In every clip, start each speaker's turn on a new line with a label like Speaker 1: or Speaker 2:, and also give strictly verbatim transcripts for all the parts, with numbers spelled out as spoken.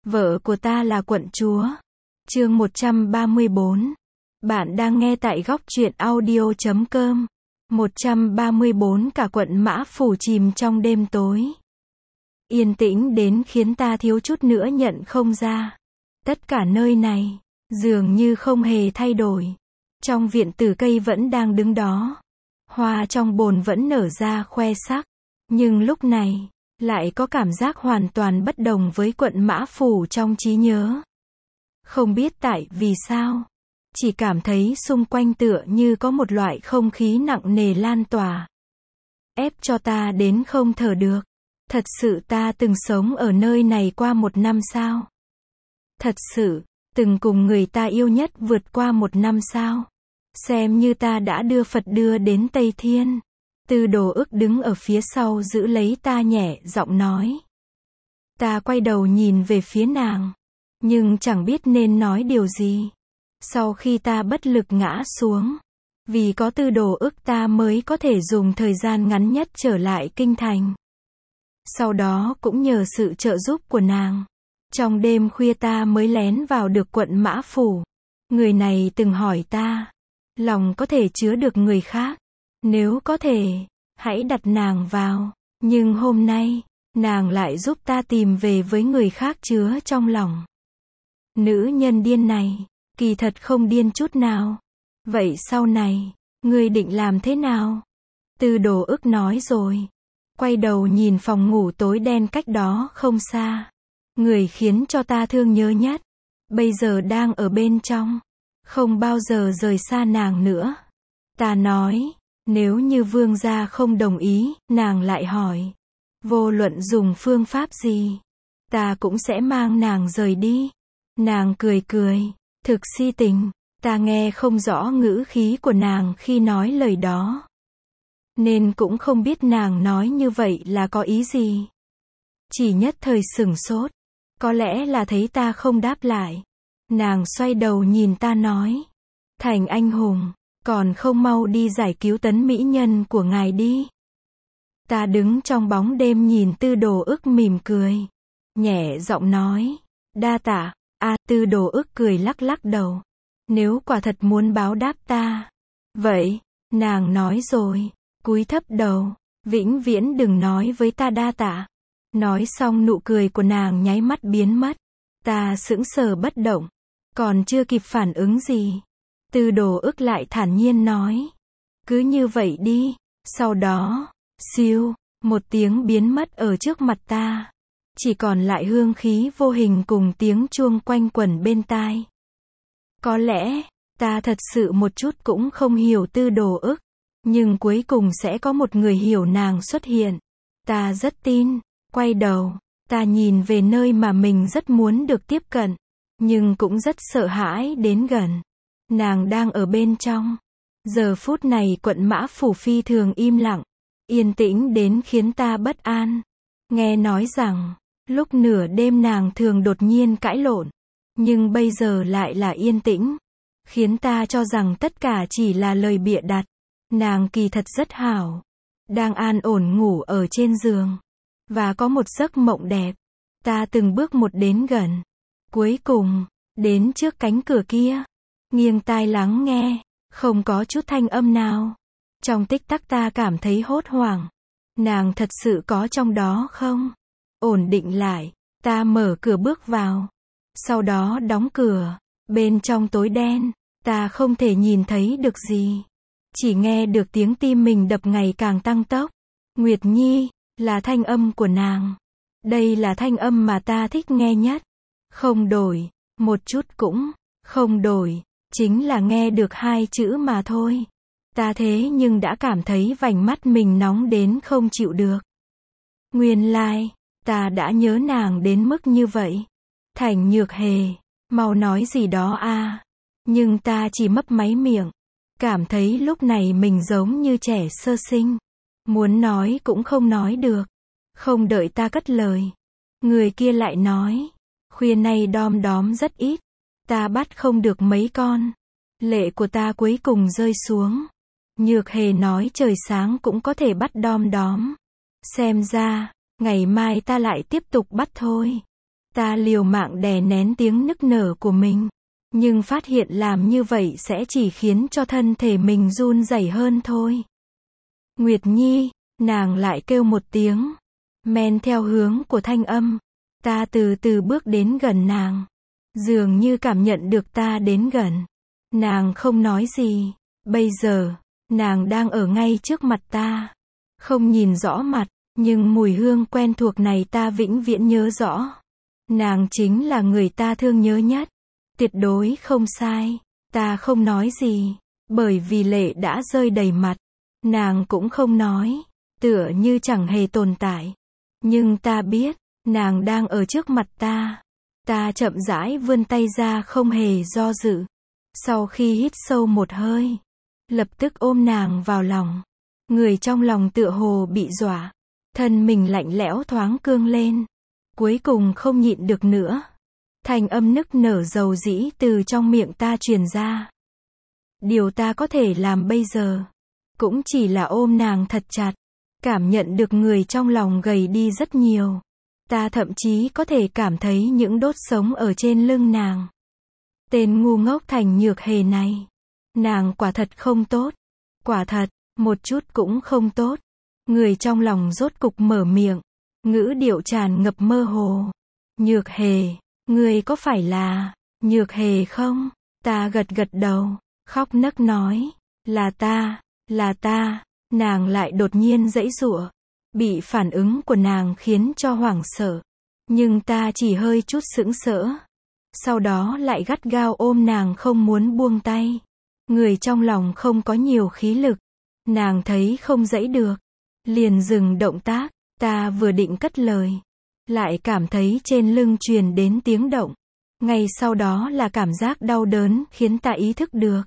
Speaker 1: Vợ của ta là quận chúa. Chương một trăm ba mươi bốn. Bạn đang nghe tại góc truyện audio chấm com. một trăm ba mươi bốn Cả quận Mã Phủ chìm trong đêm tối. Yên tĩnh đến khiến ta thiếu chút nữa nhận không ra. Tất cả nơi này, dường như không hề thay đổi. Trong viện tử cây vẫn đang đứng đó. Hoa trong bồn vẫn nở ra khoe sắc. Nhưng lúc này, lại có cảm giác hoàn toàn bất đồng với quận Mã Phủ trong trí nhớ. Không biết tại vì sao, chỉ cảm thấy xung quanh tựa như có một loại không khí nặng nề lan tỏa, ép cho ta đến không thở được. Thật sự ta từng sống ở nơi này qua một năm sao? Thật sự, từng cùng người ta yêu nhất vượt qua một năm sao? Xem như ta đã đưa Phật đưa đến Tây Thiên. Tư Đồ Ức đứng ở phía sau giữ lấy ta nhẹ giọng nói. Ta quay đầu nhìn về phía nàng, nhưng chẳng biết nên nói điều gì. Sau khi ta bất lực ngã xuống, vì có Tư Đồ Ức ta mới có thể dùng thời gian ngắn nhất trở lại kinh thành. Sau đó cũng nhờ sự trợ giúp của nàng, trong đêm khuya ta mới lén vào được quận Mã Phủ. Người này từng hỏi ta, lòng có thể chứa được người khác, nếu có thể, hãy đặt nàng vào. Nhưng hôm nay, nàng lại giúp ta tìm về với người khác chứa trong lòng. Nữ nhân điên này, kỳ thật không điên chút nào. Vậy sau này, ngươi định làm thế nào? Tư Đồ Ức nói rồi. Quay đầu nhìn phòng ngủ tối đen cách đó không xa. Người khiến cho ta thương nhớ nhất, bây giờ đang ở bên trong. Không bao giờ rời xa nàng nữa. Ta nói, nếu như vương gia không đồng ý, nàng lại hỏi. Vô luận dùng phương pháp gì, ta cũng sẽ mang nàng rời đi. Nàng cười cười, thực si tình. Ta nghe không rõ ngữ khí của nàng khi nói lời đó, nên cũng không biết nàng nói như vậy là có ý gì. Chỉ nhất thời sửng sốt, có lẽ là thấy ta không đáp lại. Nàng xoay đầu nhìn ta nói, thành anh hùng, còn không mau đi giải cứu tấn mỹ nhân của ngài đi. Ta đứng trong bóng đêm nhìn Tư Đồ Ức mỉm cười, nhẹ giọng nói, đa tạ. A, Tư Đồ Ức cười lắc lắc đầu. Nếu quả thật muốn báo đáp ta, vậy, nàng nói rồi, cúi thấp đầu, vĩnh viễn đừng nói với ta đa tạ. Nói xong nụ cười của nàng nháy mắt biến mất. Ta sững sờ bất động, còn chưa kịp phản ứng gì, Tư Đồ Ức lại thản nhiên nói, cứ như vậy đi. Sau đó, siêu, một tiếng biến mất ở trước mặt ta. Chỉ còn lại hương khí vô hình cùng tiếng chuông quanh quẩn bên tai. Có lẽ, ta thật sự một chút cũng không hiểu Tư Đồ Ức, nhưng cuối cùng sẽ có một người hiểu nàng xuất hiện. Ta rất tin. Quay đầu, ta nhìn về nơi mà mình rất muốn được tiếp cận, nhưng cũng rất sợ hãi đến gần. Nàng đang ở bên trong. Giờ phút này quận Mã Phủ phi thường im lặng, yên tĩnh đến khiến ta bất an. Nghe nói rằng, lúc nửa đêm nàng thường đột nhiên cãi lộn, nhưng bây giờ lại là yên tĩnh, khiến ta cho rằng tất cả chỉ là lời bịa đặt. Nàng kỳ thật rất hảo, đang an ổn ngủ ở trên giường, và có một giấc mộng đẹp. Ta từng bước một đến gần, cuối cùng, đến trước cánh cửa kia, nghiêng tai lắng nghe, không có chút thanh âm nào. Trong tích tắc ta cảm thấy hốt hoảng. Nàng thật sự có trong đó không? Ổn định lại, ta mở cửa bước vào. Sau đó đóng cửa. Bên trong tối đen, ta không thể nhìn thấy được gì. Chỉ nghe được tiếng tim mình đập ngày càng tăng tốc. Nguyệt Nhi, là thanh âm của nàng. Đây là thanh âm mà ta thích nghe nhất. Không đổi, một chút cũng không đổi. Chính là nghe được hai chữ mà thôi. Ta thế nhưng đã cảm thấy vành mắt mình nóng đến không chịu được. Nguyên lai, ta đã nhớ nàng đến mức như vậy. Thành Nhược Hề, mau nói gì đó a. Nhưng ta chỉ mấp máy miệng. Cảm thấy lúc này mình giống như trẻ sơ sinh. Muốn nói cũng không nói được. Không đợi ta cất lời, người kia lại nói, khuya nay đom đóm rất ít. Ta bắt không được mấy con. Lệ của ta cuối cùng rơi xuống. Nhược Hề nói trời sáng cũng có thể bắt đom đóm. Xem ra, ngày mai ta lại tiếp tục bắt thôi. Ta liều mạng đè nén tiếng nức nở của mình, nhưng phát hiện làm như vậy sẽ chỉ khiến cho thân thể mình run rẩy hơn thôi. Nguyệt Nhi, nàng lại kêu một tiếng, men theo hướng của thanh âm. Ta từ từ bước đến gần nàng, dường như cảm nhận được ta đến gần. Nàng không nói gì, bây giờ, nàng đang ở ngay trước mặt ta. Không nhìn rõ mặt, nhưng mùi hương quen thuộc này ta vĩnh viễn nhớ rõ. Nàng chính là người ta thương nhớ nhất. Tuyệt đối không sai. Ta không nói gì, bởi vì lệ đã rơi đầy mặt. Nàng cũng không nói, tựa như chẳng hề tồn tại. Nhưng ta biết, nàng đang ở trước mặt ta. Ta chậm rãi vươn tay ra không hề do dự. Sau khi hít sâu một hơi, lập tức ôm nàng vào lòng. Người trong lòng tựa hồ bị dọa, thân mình lạnh lẽo thoáng cương lên. Cuối cùng không nhịn được nữa. Thanh âm nức nở dầu dĩ từ trong miệng ta truyền ra. Điều ta có thể làm bây giờ, cũng chỉ là ôm nàng thật chặt. Cảm nhận được người trong lòng gầy đi rất nhiều. Ta thậm chí có thể cảm thấy những đốt sống ở trên lưng nàng. Tên ngu ngốc Thành Nhược Hề này. Nàng quả thật không tốt. Quả thật, một chút cũng không tốt. Người trong lòng rốt cục mở miệng. Ngữ điệu tràn ngập mơ hồ. Nhược Hề, ngươi có phải là Nhược Hề không? Ta gật gật đầu, khóc nấc nói. Là ta, là ta. Nàng lại đột nhiên giãy giụa. Bị phản ứng của nàng khiến cho hoảng sợ. Nhưng ta chỉ hơi chút sững sỡ. Sau đó lại gắt gao ôm nàng không muốn buông tay. Người trong lòng không có nhiều khí lực. Nàng thấy không giãy được, liền dừng động tác. Ta vừa định cất lời, lại cảm thấy trên lưng truyền đến tiếng động. Ngay sau đó là cảm giác đau đớn khiến ta ý thức được.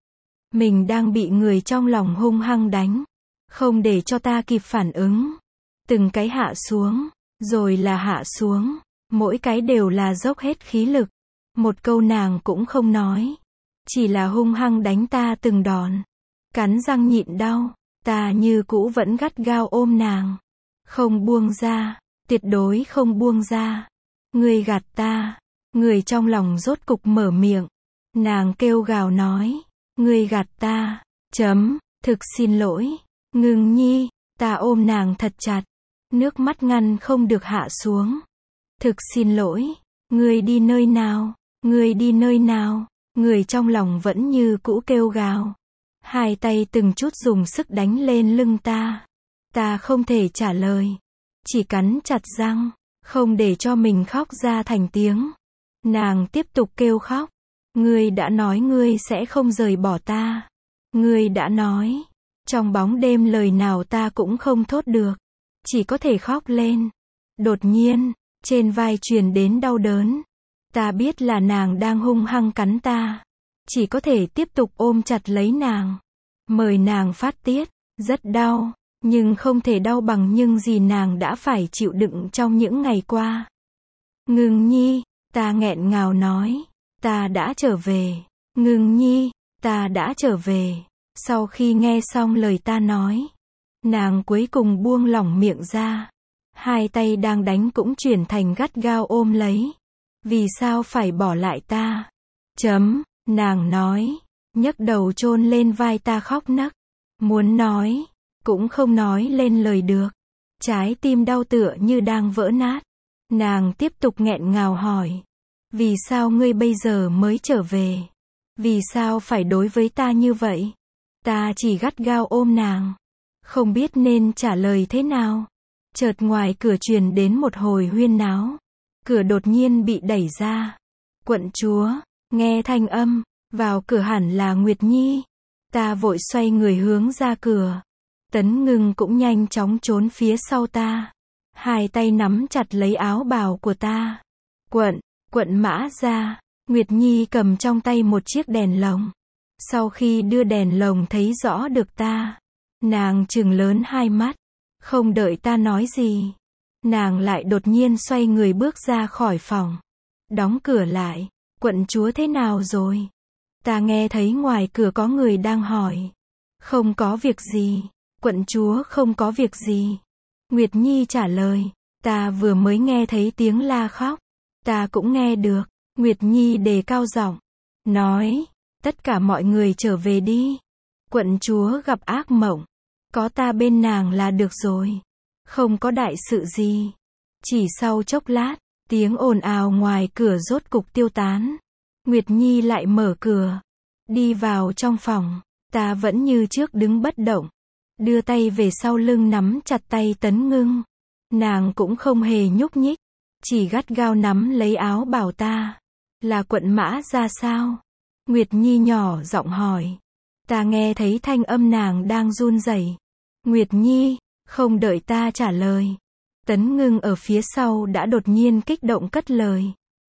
Speaker 1: Mình đang bị người trong lòng hung hăng đánh. Không để cho ta kịp phản ứng. Từng cái hạ xuống, rồi là hạ xuống. Mỗi cái đều là dốc hết khí lực. Một câu nàng cũng không nói. Chỉ là hung hăng đánh ta từng đòn. Cắn răng nhịn đau. Ta như cũ vẫn gắt gao ôm nàng. Không buông ra. Tuyệt đối không buông ra. Ngươi gạt ta. Người trong lòng rốt cục mở miệng. Nàng kêu gào nói. Ngươi gạt ta. Chấm. Thực xin lỗi. Ngưng Nhi. Ta ôm nàng thật chặt. Nước mắt ngăn không được hạ xuống. Thực xin lỗi. Ngươi đi nơi nào? Ngươi đi nơi nào? Người trong lòng vẫn như cũ kêu gào. Hai tay từng chút dùng sức đánh lên lưng ta. Ta không thể trả lời. Chỉ cắn chặt răng. Không để cho mình khóc ra thành tiếng. Nàng tiếp tục kêu khóc. Ngươi đã nói ngươi sẽ không rời bỏ ta. Ngươi đã nói. Trong bóng đêm lời nào ta cũng không thốt được. Chỉ có thể khóc lên. Đột nhiên, trên vai truyền đến đau đớn. Ta biết là nàng đang hung hăng cắn ta. Chỉ có thể tiếp tục ôm chặt lấy nàng. Mời nàng phát tiết. Rất đau. Nhưng không thể đau bằng những gì nàng đã phải chịu đựng trong những ngày qua. Ngưng Nhi. Ta nghẹn ngào nói. Ta đã trở về. Ngưng Nhi. Ta đã trở về. Sau khi nghe xong lời ta nói, nàng cuối cùng buông lỏng miệng ra. Hai tay đang đánh cũng chuyển thành gắt gao ôm lấy. Vì sao phải bỏ lại ta? Chấm, nàng nói, nhấc đầu chôn lên vai ta khóc nấc. Muốn nói, cũng không nói lên lời được. Trái tim đau tựa như đang vỡ nát. Nàng tiếp tục nghẹn ngào hỏi. Vì sao ngươi bây giờ mới trở về? Vì sao phải đối với ta như vậy? Ta chỉ gắt gao ôm nàng. Không biết nên trả lời thế nào. Chợt ngoài cửa truyền đến một hồi huyên náo. Cửa đột nhiên bị đẩy ra. Quận chúa, nghe thanh âm, vào cửa hẳn là Nguyệt Nhi. Ta vội xoay người hướng ra cửa. Tấn Ngưng cũng nhanh chóng trốn phía sau ta. Hai tay nắm chặt lấy áo bào của ta. Quận, quận Mã Gia. Nguyệt Nhi cầm trong tay một chiếc đèn lồng. Sau khi đưa đèn lồng thấy rõ được ta, nàng trừng lớn hai mắt. Không đợi ta nói gì, nàng lại đột nhiên xoay người bước ra khỏi phòng. Đóng cửa lại. Quận chúa thế nào rồi? Ta nghe thấy ngoài cửa có người đang hỏi. Không có việc gì. Quận chúa không có việc gì. Nguyệt Nhi trả lời. Ta vừa mới nghe thấy tiếng la khóc. Ta cũng nghe được. Nguyệt Nhi đề cao giọng, nói, tất cả mọi người trở về đi. Quận chúa gặp ác mộng. Có ta bên nàng là được rồi. Không có đại sự gì. Chỉ sau chốc lát, tiếng ồn ào ngoài cửa rốt cục tiêu tán. Nguyệt Nhi lại mở cửa. Đi vào trong phòng. Ta vẫn như trước đứng bất động. Đưa tay về sau lưng nắm chặt tay Tấn Ngưng. Nàng cũng không hề nhúc nhích. Chỉ gắt gao nắm lấy áo bảo ta. Là Quận Mã ra sao? Nguyệt Nhi nhỏ giọng hỏi. Ta nghe thấy thanh âm nàng đang run rẩy. Nguyệt Nhi, không đợi ta trả lời. Tấn Ngưng ở phía sau đã đột nhiên kích động cất lời.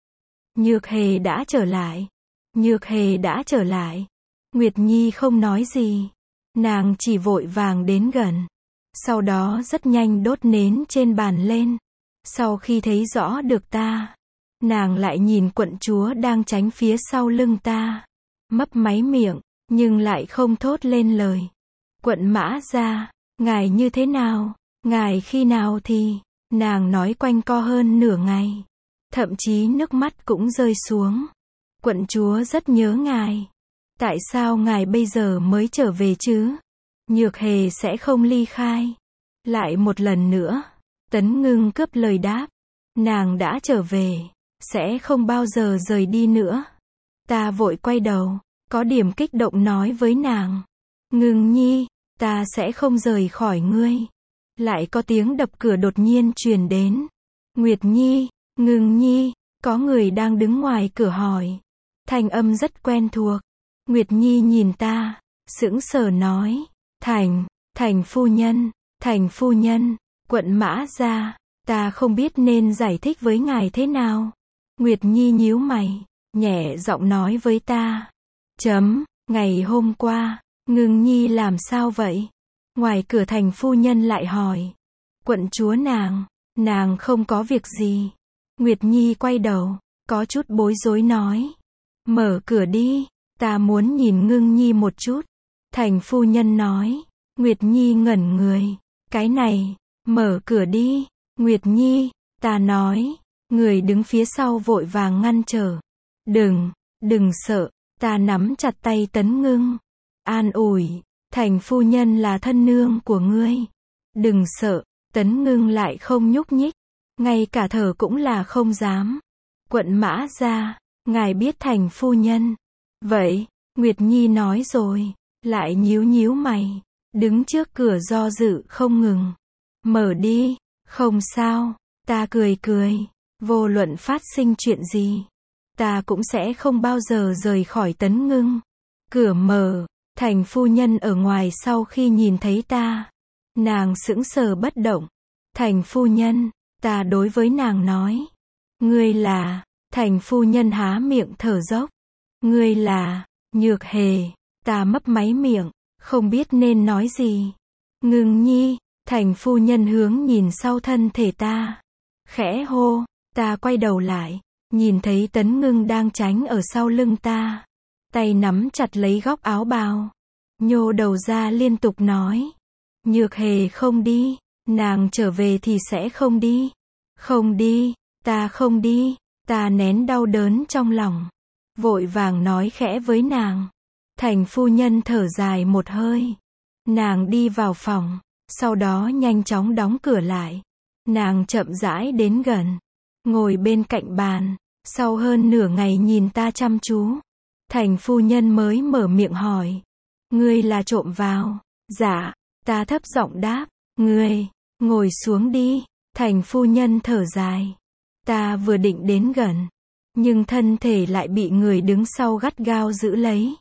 Speaker 1: Nhược Hề đã trở lại. Nhược Hề đã trở lại. Nguyệt Nhi không nói gì. Nàng chỉ vội vàng đến gần. Sau đó rất nhanh đốt nến trên bàn lên. Sau khi thấy rõ được ta, nàng lại nhìn quận chúa đang tránh phía sau lưng ta. Mấp máy miệng, nhưng lại không thốt lên lời. Quận Mã ra, ngài như thế nào? Ngài khi nào thì? Nàng nói quanh co hơn nửa ngày. Thậm chí nước mắt cũng rơi xuống. Quận chúa rất nhớ ngài. Tại sao ngài bây giờ mới trở về chứ? Nhược Hề sẽ không ly khai. Lại một lần nữa. Tấn Ngưng cướp lời đáp. Nàng đã trở về. Sẽ không bao giờ rời đi nữa. Ta vội quay đầu. Có điểm kích động nói với nàng. Ngưng Nhi, ta sẽ không rời khỏi ngươi. Lại có tiếng đập cửa đột nhiên truyền đến. Nguyệt Nhi, Ngưng Nhi, có người đang đứng ngoài cửa hỏi. Thanh âm rất quen thuộc. Nguyệt Nhi nhìn ta, sững sờ nói. Thành, Thành phu nhân, Thành phu nhân, Quận Mã ra, ta không biết nên giải thích với ngài thế nào. Nguyệt Nhi nhíu mày, nhẹ giọng nói với ta. Chấm, ngày hôm qua, Ngưng Nhi làm sao vậy? Ngoài cửa Thành phu nhân lại hỏi. Quận chúa nàng, nàng không có việc gì. Nguyệt Nhi quay đầu, có chút bối rối nói. Mở cửa đi, ta muốn nhìn Ngưng Nhi một chút. Thành phu nhân nói. Nguyệt Nhi ngẩn người. Cái này, mở cửa đi. Nguyệt Nhi, ta nói. Người đứng phía sau vội vàng ngăn trở. Đừng, đừng sợ. Ta nắm chặt tay Tấn Ngưng. An ủi. Thành phu nhân là thân nương của ngươi. Đừng sợ. Tấn Ngưng lại không nhúc nhích. Ngay cả thở cũng là không dám. Quận Mã ra. Ngài biết Thành phu nhân. Vậy, Nguyệt Nhi nói rồi. Lại nhíu nhíu mày. Đứng trước cửa do dự không ngừng. Mở đi. Không sao. Ta cười cười. Vô luận phát sinh chuyện gì. Ta cũng sẽ không bao giờ rời khỏi Tấn Ngưng. Cửa mở. Thành phu nhân ở ngoài sau khi nhìn thấy ta. Nàng sững sờ bất động. Thành phu nhân. Ta đối với nàng nói. Ngươi là. Thành phu nhân há miệng thở dốc. Ngươi là. Nhược Hề. Ta mấp máy miệng. Không biết nên nói gì. Ngưng Nhi. Thành phu nhân hướng nhìn sau thân thể ta. Khẽ hô. Ta quay đầu lại. Nhìn thấy Tấn Ngưng đang tránh ở sau lưng ta. Tay nắm chặt lấy góc áo bào. Nhô đầu ra liên tục nói. Nhược Hề không đi. Nàng trở về thì sẽ không đi. Không đi. Ta không đi. Ta nén đau đớn trong lòng. Vội vàng nói khẽ với nàng. Thành phu nhân thở dài một hơi. Nàng đi vào phòng. Sau đó nhanh chóng đóng cửa lại. Nàng chậm rãi đến gần. Ngồi bên cạnh bàn. Sau hơn nửa ngày nhìn ta chăm chú. Thành phu nhân mới mở miệng hỏi. Ngươi là trộm vào? Dạ. Ta thấp giọng đáp. Ngươi, ngồi xuống đi. Thành phu nhân thở dài. Ta vừa định đến gần. Nhưng thân thể lại bị người đứng sau gắt gao giữ lấy.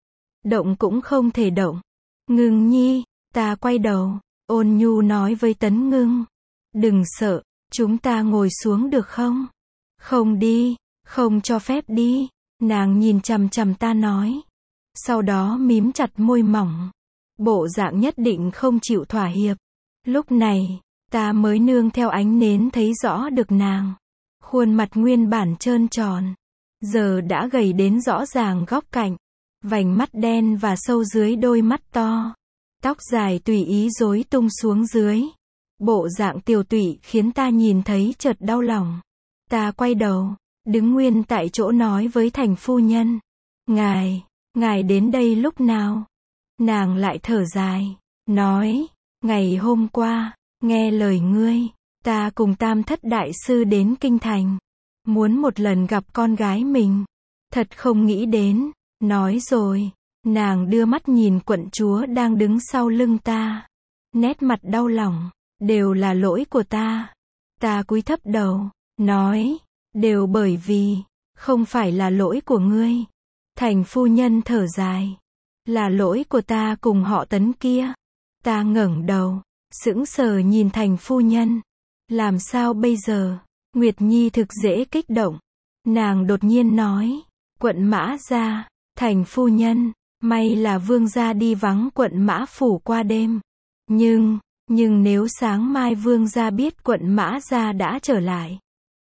Speaker 1: Động cũng không thể động. Ngưng Nhi, ta quay đầu. Ôn nhu nói với Tấn Ngưng. Đừng sợ, chúng ta ngồi xuống được không? Không đi, không cho phép đi. Nàng nhìn chằm chằm ta nói. Sau đó mím chặt môi mỏng. Bộ dạng nhất định không chịu thỏa hiệp. Lúc này, ta mới nương theo ánh nến thấy rõ được nàng. Khuôn mặt nguyên bản trơn tròn. Giờ đã gầy đến rõ ràng góc cạnh. Vành mắt đen và sâu dưới đôi mắt to. Tóc dài tùy ý rối tung xuống dưới. Bộ dạng tiều tụy khiến ta nhìn thấy chợt đau lòng. Ta quay đầu, đứng nguyên tại chỗ nói với thành phu nhân. Ngài, ngài đến đây lúc nào? Nàng lại thở dài, nói, ngày hôm qua, nghe lời ngươi, ta cùng Tam Thất Đại Sư đến Kinh Thành, muốn một lần gặp con gái mình. Thật không nghĩ đến, nói rồi, nàng đưa mắt nhìn quận chúa đang đứng sau lưng ta. Nét mặt đau lòng, đều là lỗi của ta. Ta cúi thấp đầu, nói, đều bởi vì, không phải là lỗi của ngươi. Thành phu nhân thở dài, là lỗi của ta cùng họ Tấn kia. Ta ngẩng đầu, sững sờ nhìn thành phu nhân. Làm sao bây giờ? Nguyệt Nhi thực dễ kích động. Nàng đột nhiên nói, quận Mã gia, thành phu nhân, may là vương gia đi vắng quận Mã phủ qua đêm. Nhưng, nhưng nếu sáng mai vương gia biết quận Mã gia đã trở lại,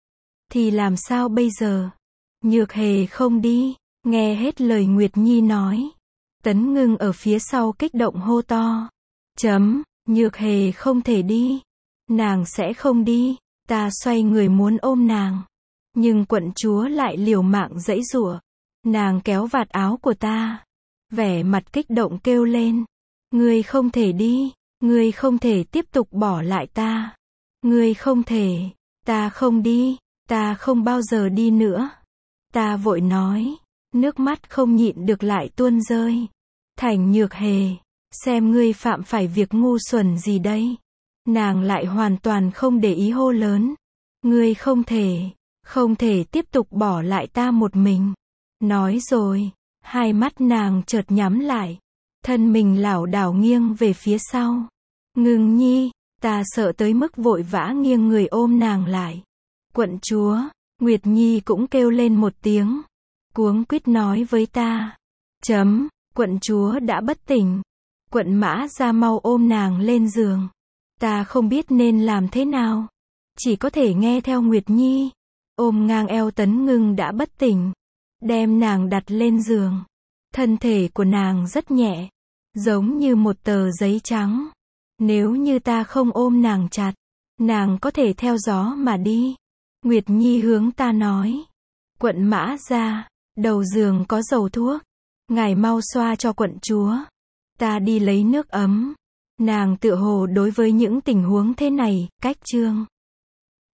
Speaker 1: thì làm sao bây giờ? Nhược Hề không đi. Nghe hết lời Nguyệt Nhi nói, Tấn Ngưng ở phía sau kích động hô to. Chấm, Nhược Hề không thể đi. Nàng sẽ không đi. Ta xoay người muốn ôm nàng. Nhưng quận chúa lại liều mạng giãy giụa. Nàng kéo vạt áo của ta. Vẻ mặt kích động kêu lên. Ngươi không thể đi. Ngươi không thể tiếp tục bỏ lại ta. Ngươi không thể. Ta không đi. Ta không bao giờ đi nữa. Ta vội nói. Nước mắt không nhịn được lại tuôn rơi. Thành Nhược Hề, xem ngươi phạm phải việc ngu xuẩn gì đây? Nàng lại hoàn toàn không để ý hô lớn. Ngươi không thể, không thể tiếp tục bỏ lại ta một mình. Nói rồi, hai mắt nàng chợt nhắm lại. Thân mình lảo đảo nghiêng về phía sau. Ngưng Nhi, ta sợ tới mức vội vã nghiêng người ôm nàng lại. Quận chúa, Nguyệt Nhi cũng kêu lên một tiếng. Cuống quýt nói với ta. Chấm, quận chúa đã bất tỉnh. Quận Mã gia mau ôm nàng lên giường. Ta không biết nên làm thế nào. Chỉ có thể nghe theo Nguyệt Nhi. Ôm ngang eo Tấn Ngưng đã bất tỉnh. Đem nàng đặt lên giường. Thân thể của nàng rất nhẹ. Giống như một tờ giấy trắng. Nếu như ta không ôm nàng chặt, nàng có thể theo gió mà đi. Nguyệt Nhi hướng ta nói. Quận Mã gia, đầu giường có dầu thuốc. Ngài mau xoa cho quận chúa. Ta đi lấy nước ấm. Nàng tựa hồ đối với những tình huống thế này, cách chương.